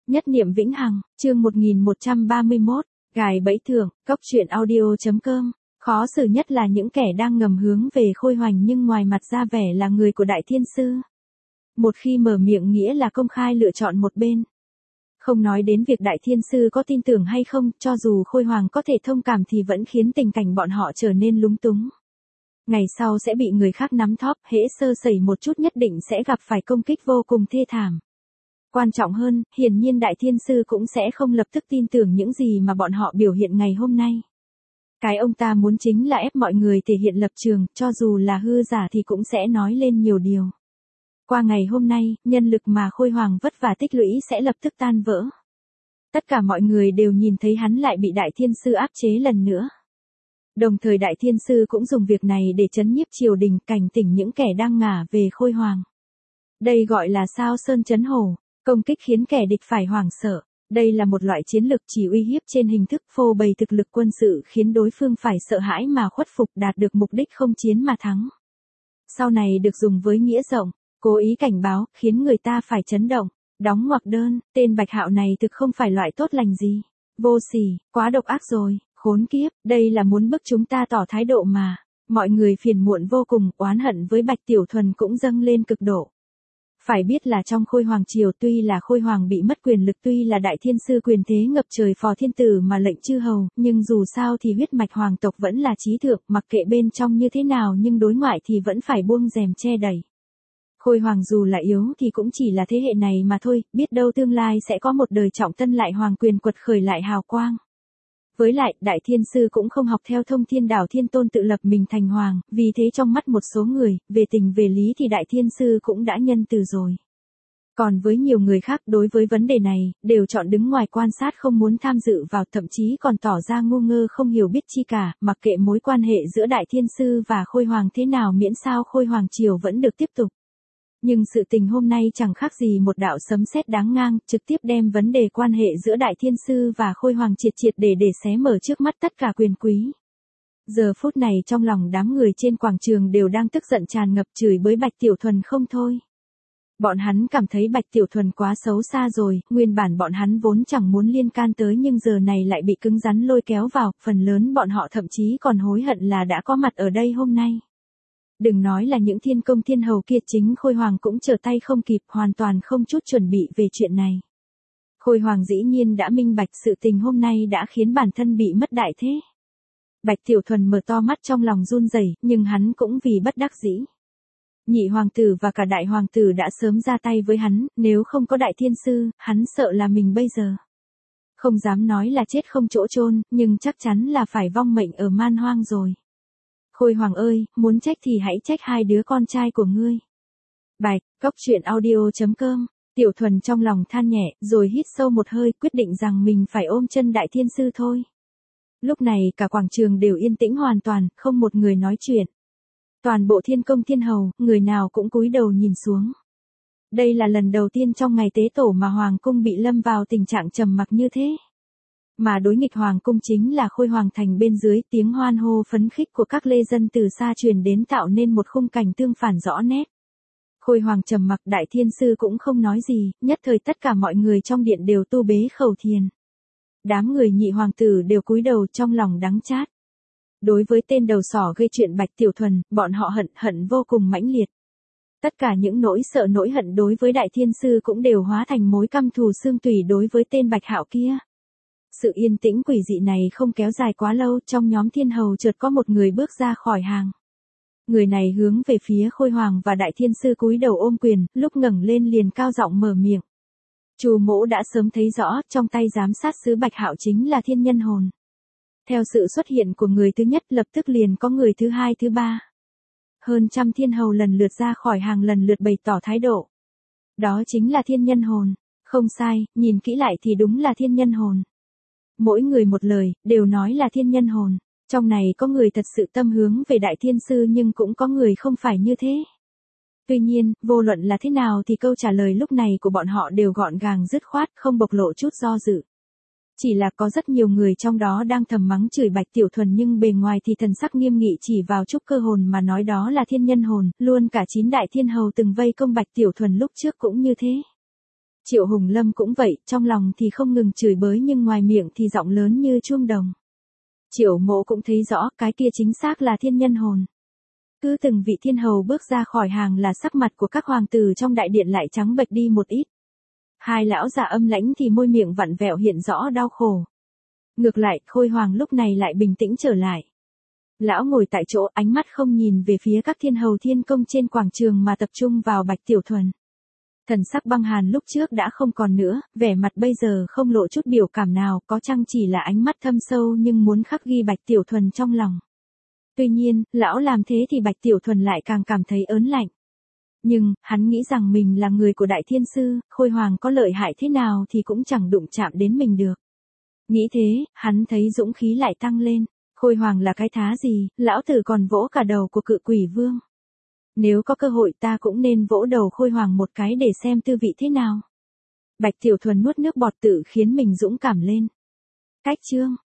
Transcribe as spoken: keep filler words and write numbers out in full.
Nhất niệm vĩnh hằng, chương một nghìn một trăm ba mươi mốt, gài bẫy thưởng, cốc truyện audio chấm com. Khó xử nhất là những kẻ đang ngầm hướng về Khôi Hoành nhưng ngoài mặt ra vẻ là người của Đại Thiên Sư. Một khi mở miệng nghĩa là công khai lựa chọn một bên. Không nói đến việc Đại Thiên Sư có tin tưởng hay không, cho dù Khôi Hoàng có thể thông cảm thì vẫn khiến tình cảnh bọn họ trở nên lúng túng. Ngày sau sẽ bị người khác nắm thóp, hễ sơ sẩy một chút nhất định sẽ gặp phải công kích vô cùng thê thảm. Quan trọng hơn, hiển nhiên Đại Thiên Sư cũng sẽ không lập tức tin tưởng những gì mà bọn họ biểu hiện ngày hôm nay. Cái ông ta muốn chính là ép mọi người thể hiện lập trường, cho dù là hư giả thì cũng sẽ nói lên nhiều điều. Qua ngày hôm nay, nhân lực mà Khôi Hoàng vất vả tích lũy sẽ lập tức tan vỡ. Tất cả mọi người đều nhìn thấy hắn lại bị Đại Thiên Sư áp chế lần nữa. Đồng thời Đại Thiên Sư cũng dùng việc này để trấn nhiếp triều đình, cảnh tỉnh những kẻ đang ngả về Khôi Hoàng. Đây gọi là sao sơn chấn hổ, công kích khiến kẻ địch phải hoảng sợ. Đây là một loại chiến lược chỉ uy hiếp trên hình thức phô bày thực lực quân sự khiến đối phương phải sợ hãi mà khuất phục, đạt được mục đích không chiến mà thắng. Sau này được dùng với nghĩa rộng, cố ý cảnh báo, khiến người ta phải chấn động. Đóng ngoặc đơn, tên Bạch Hạo này thực không phải loại tốt lành gì. Vô sỉ, quá độc ác rồi, khốn kiếp, đây là muốn bức chúng ta tỏ thái độ mà. Mọi người phiền muộn vô cùng, oán hận với Bạch Tiểu Thuần cũng dâng lên cực độ. Phải biết là trong Khôi Hoàng triều tuy là Khôi Hoàng bị mất quyền lực, tuy là Đại Thiên Sư quyền thế ngập trời phò thiên tử mà lệnh chư hầu, nhưng dù sao thì huyết mạch hoàng tộc vẫn là chí thượng, mặc kệ bên trong như thế nào nhưng đối ngoại thì vẫn phải buông rèm che đẩy. Khôi Hoàng dù là yếu thì cũng chỉ là thế hệ này mà thôi, biết đâu tương lai sẽ có một đời trọng tân lại hoàng quyền quật khởi lại hào quang. Với lại, Đại Thiên Sư cũng không học theo Thông Thiên Đảo Thiên Tôn tự lập mình thành hoàng, vì thế trong mắt một số người, về tình về lý thì Đại Thiên Sư cũng đã nhân từ rồi. Còn với nhiều người khác đối với vấn đề này, đều chọn đứng ngoài quan sát không muốn tham dự vào, thậm chí còn tỏ ra ngu ngơ không hiểu biết chi cả, mặc kệ mối quan hệ giữa Đại Thiên Sư và Khôi Hoàng thế nào miễn sao Khôi Hoàng triều vẫn được tiếp tục. Nhưng sự tình hôm nay chẳng khác gì một đạo sấm sét đáng ngang, trực tiếp đem vấn đề quan hệ giữa Đại Thiên Sư và Khôi Hoàng triệt triệt để để xé mở trước mắt tất cả quyền quý. Giờ phút này trong lòng đám người trên quảng trường đều đang tức giận tràn ngập, chửi bới Bạch Tiểu Thuần không thôi. Bọn hắn cảm thấy Bạch Tiểu Thuần quá xấu xa rồi, nguyên bản bọn hắn vốn chẳng muốn liên can tới nhưng giờ này lại bị cứng rắn lôi kéo vào, phần lớn bọn họ thậm chí còn hối hận là đã có mặt ở đây hôm nay. Đừng nói là những thiên công thiên hầu kia, chính Khôi Hoàng cũng trở tay không kịp, hoàn toàn không chút chuẩn bị về chuyện này. Khôi Hoàng dĩ nhiên đã minh bạch sự tình hôm nay đã khiến bản thân bị mất đại thế. Bạch Tiểu Thuần mở to mắt trong lòng run rẩy, nhưng hắn cũng vì bất đắc dĩ. Nhị hoàng tử và cả đại hoàng tử đã sớm ra tay với hắn, nếu không có Đại Thiên Sư, hắn sợ là mình bây giờ. Không dám nói là chết không chỗ chôn, nhưng chắc chắn là phải vong mệnh ở man hoang rồi. Khôi Hoàng ơi, muốn trách thì hãy trách hai đứa con trai của ngươi. Bạch, cốc truyện audio chấm com. Tiểu Thuần trong lòng than nhẹ, rồi hít sâu một hơi, quyết định rằng mình phải ôm chân Đại Thiên Sư thôi. Lúc này cả quảng trường đều yên tĩnh hoàn toàn, không một người nói chuyện. Toàn bộ thiên công thiên hầu, người nào cũng cúi đầu nhìn xuống. Đây là lần đầu tiên trong ngày tế tổ mà Hoàng cung bị lâm vào tình trạng trầm mặc như thế. Mà đối nghịch Hoàng cung chính là Khôi Hoàng thành bên dưới, tiếng hoan hô phấn khích của các lê dân từ xa truyền đến tạo nên một khung cảnh tương phản rõ nét. Khôi Hoàng trầm mặc, Đại Thiên Sư cũng không nói gì, nhất thời tất cả mọi người trong điện đều tu bế khẩu thiền. Đám người nhị hoàng tử đều cúi đầu trong lòng đắng chát. Đối với tên đầu sỏ gây chuyện Bạch Tiểu Thuần, bọn họ hận hận vô cùng mãnh liệt. Tất cả những nỗi sợ nỗi hận đối với Đại Thiên Sư cũng đều hóa thành mối căm thù xương tủy đối với tên Bạch Hạo kia. Sự yên tĩnh quỷ dị này không kéo dài quá lâu, trong nhóm thiên hầu chợt có một người bước ra khỏi hàng. Người này hướng về phía Khôi Hoàng và Đại Thiên Sư cúi đầu ôm quyền, lúc ngẩng lên liền cao giọng mở miệng. Chu Mỗ đã sớm thấy rõ, trong tay giám sát sứ Bạch Hạo chính là thiên nhân hồn. Theo sự xuất hiện của người thứ nhất lập tức liền có người thứ hai thứ ba. Hơn trăm thiên hầu lần lượt ra khỏi hàng lần lượt bày tỏ thái độ. Đó chính là thiên nhân hồn. Không sai, nhìn kỹ lại thì đúng là thiên nhân hồn. Mỗi người một lời, đều nói là thiên nhân hồn. Trong này có người thật sự tâm hướng về Đại Thiên Sư nhưng cũng có người không phải như thế. Tuy nhiên, vô luận là thế nào thì câu trả lời lúc này của bọn họ đều gọn gàng dứt khoát, không bộc lộ chút do dự. Chỉ là có rất nhiều người trong đó đang thầm mắng chửi Bạch Tiểu Thuần nhưng bề ngoài thì thần sắc nghiêm nghị chỉ vào trúc cơ hồn mà nói đó là thiên nhân hồn, luôn cả chín đại thiên hầu từng vây công Bạch Tiểu Thuần lúc trước cũng như thế. Triệu Hùng Lâm cũng vậy, trong lòng thì không ngừng chửi bới nhưng ngoài miệng thì giọng lớn như chuông đồng. Triệu Mộ cũng thấy rõ cái kia chính xác là thiên nhân hồn. Cứ từng vị thiên hầu bước ra khỏi hàng là sắc mặt của các hoàng tử trong đại điện lại trắng bệch đi một ít. Hai lão già âm lãnh thì môi miệng vặn vẹo hiện rõ đau khổ. Ngược lại, Khôi Hoàng lúc này lại bình tĩnh trở lại. Lão ngồi tại chỗ, ánh mắt không nhìn về phía các thiên hầu thiên công trên quảng trường mà tập trung vào Bạch Tiểu Thuần. Thần sắc băng hàn lúc trước đã không còn nữa, vẻ mặt bây giờ không lộ chút biểu cảm nào, có chăng chỉ là ánh mắt thâm sâu nhưng muốn khắc ghi Bạch Tiểu Thuần trong lòng. Tuy nhiên, lão làm thế thì Bạch Tiểu Thuần lại càng cảm thấy ớn lạnh. Nhưng, hắn nghĩ rằng mình là người của Đại Thiên Sư, Khôi Hoàng có lợi hại thế nào thì cũng chẳng đụng chạm đến mình được. Nghĩ thế, hắn thấy dũng khí lại tăng lên. Khôi Hoàng là cái thá gì, lão tử còn vỗ cả đầu của Cự Quỷ Vương. Nếu có cơ hội ta cũng nên vỗ đầu Khôi Hoàng một cái để xem tư vị thế nào. Bạch Tiểu Thuần nuốt nước bọt tự khiến mình dũng cảm lên. Cách chương